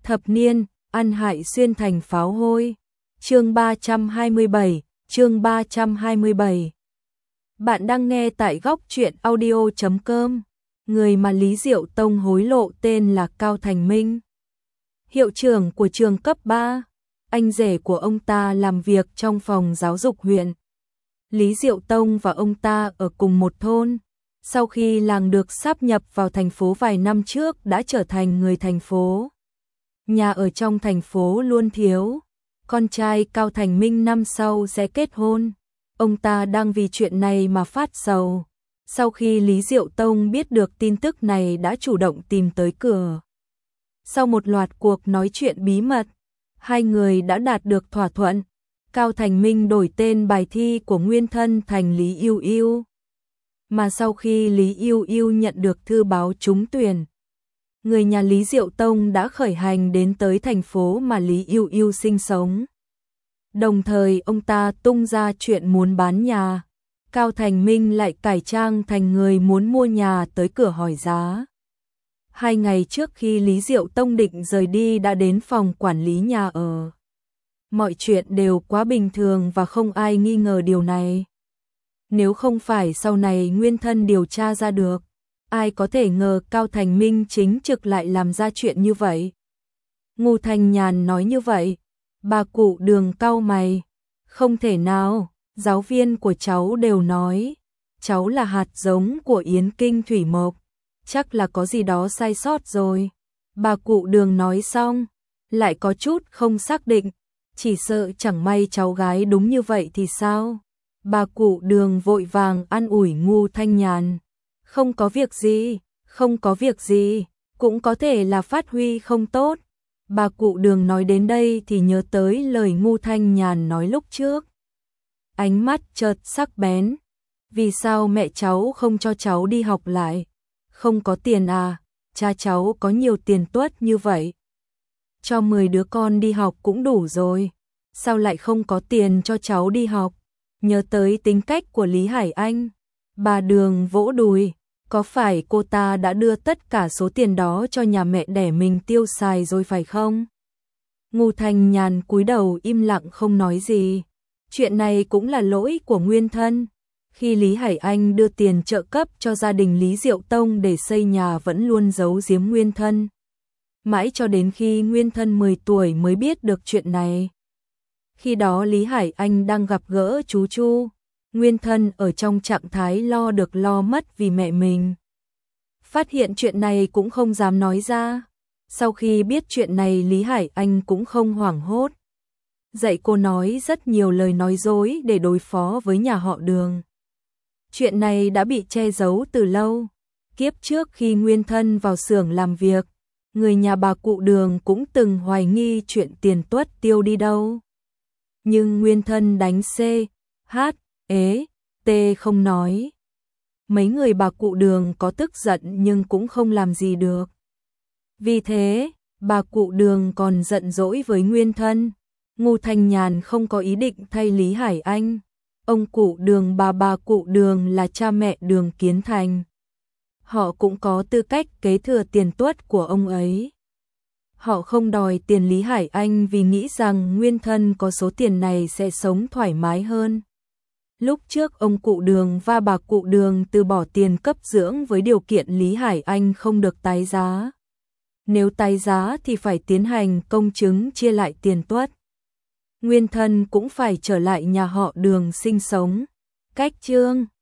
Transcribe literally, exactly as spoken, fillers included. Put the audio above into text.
Thập niên, ăn hại xuyên thành pháo hôi. Chương ba trăm hai mươi bảy, chương ba trăm hai mươi bảy. Bạn đang nghe tại góc truyện audio chấm com. Người mà Lý Diệu Tông hối lộ tên là Cao Thành Minh, hiệu trưởng của trường cấp ba. Anh rể của ông ta làm việc trong phòng giáo dục huyện. Lý Diệu Tông và ông ta ở cùng một thôn. Sau khi làng được sáp nhập vào thành phố vài năm trước đã trở thành người thành phố. Nhà ở trong thành phố luôn thiếu. Con trai Cao Thành Minh năm sau sẽ kết hôn. Ông ta đang vì chuyện này mà phát sầu. Sau khi Lý Diệu Tông biết được tin tức này đã chủ động tìm tới cửa. Sau một loạt cuộc nói chuyện bí mật, hai người đã đạt được thỏa thuận. Cao Thành Minh đổi tên bài thi của nguyên thân thành Lý Yêu Yêu. Mà sau khi Lý Yêu Yêu nhận được thư báo trúng tuyển, người nhà Lý Diệu Tông đã khởi hành đến tới thành phố mà Lý Yêu Yêu sinh sống. Đồng thời ông ta tung ra chuyện muốn bán nhà. Cao Thành Minh lại cải trang thành người muốn mua nhà tới cửa hỏi giá. Hai ngày trước khi Lý Diệu Tông định rời đi đã đến phòng quản lý nhà ở. Mọi chuyện đều quá bình thường và không ai nghi ngờ điều này. Nếu không phải sau này nguyên thân điều tra ra được, ai có thể ngờ Cao Thành Minh chính trực lại làm ra chuyện như vậy. Ngô Thanh Nhàn nói như vậy, bà cụ Đường cau mày. Không thể nào, giáo viên của cháu đều nói, cháu là hạt giống của Yến Kinh Thủy Mộc, chắc là có gì đó sai sót rồi. Bà cụ Đường nói xong, lại có chút không xác định, chỉ sợ chẳng may cháu gái đúng như vậy thì sao? Bà cụ Đường vội vàng an ủi Ngô Thanh Nhàn. Không có việc gì, không có việc gì, cũng có thể là phát huy không tốt. Bà cụ Đường nói đến đây thì nhớ tới lời Ngô Thanh Nhàn nói lúc trước. Ánh mắt chợt sắc bén. Vì sao mẹ cháu không cho cháu đi học lại? Không có tiền à? Cha cháu có nhiều tiền tuất như vậy. Cho mười đứa con đi học cũng đủ rồi. Sao lại không có tiền cho cháu đi học? Nhớ tới tính cách của Lý Hải Anh. Bà Đường vỗ đùi. Có phải cô ta đã đưa tất cả số tiền đó cho nhà mẹ đẻ mình tiêu xài rồi phải không? Ngô Thanh Nhàn cúi đầu im lặng không nói gì. Chuyện này cũng là lỗi của nguyên thân. Khi Lý Hải Anh đưa tiền trợ cấp cho gia đình Lý Diệu Tông để xây nhà vẫn luôn giấu giếm nguyên thân. Mãi cho đến khi nguyên thân mười tuổi mới biết được chuyện này. Khi đó Lý Hải Anh đang gặp gỡ chú Chu. Nguyên thân ở trong trạng thái lo được lo mất vì mẹ mình. Phát hiện chuyện này cũng không dám nói ra. Sau khi biết chuyện này Lý Hải Anh cũng không hoảng hốt. Dạy cô nói rất nhiều lời nói dối để đối phó với nhà họ Đường. Chuyện này đã bị che giấu từ lâu. Kiếp trước khi nguyên thân vào xưởng làm việc, người nhà bà cụ Đường cũng từng hoài nghi chuyện tiền tuất tiêu đi đâu. Nhưng nguyên thân đánh C, H, ế, T không nói. Mấy người bà cụ Đường có tức giận nhưng cũng không làm gì được. Vì thế, bà cụ Đường còn giận dỗi với nguyên thân. Ngô Thanh Nhàn không có ý định thay Lý Hải Anh. Ông cụ Đường bà bà cụ Đường là cha mẹ Đường Kiến Thành. Họ cũng có tư cách kế thừa tiền tuất của ông ấy. Họ không đòi tiền Lý Hải Anh vì nghĩ rằng nguyên thân có số tiền này sẽ sống thoải mái hơn. Lúc trước ông cụ Đường và bà cụ Đường từ bỏ tiền cấp dưỡng với điều kiện Lý Hải Anh không được tái giá. Nếu tái giá thì phải tiến hành công chứng chia lại tiền tuất. Nguyên thân cũng phải trở lại nhà họ Đường sinh sống. Cách chương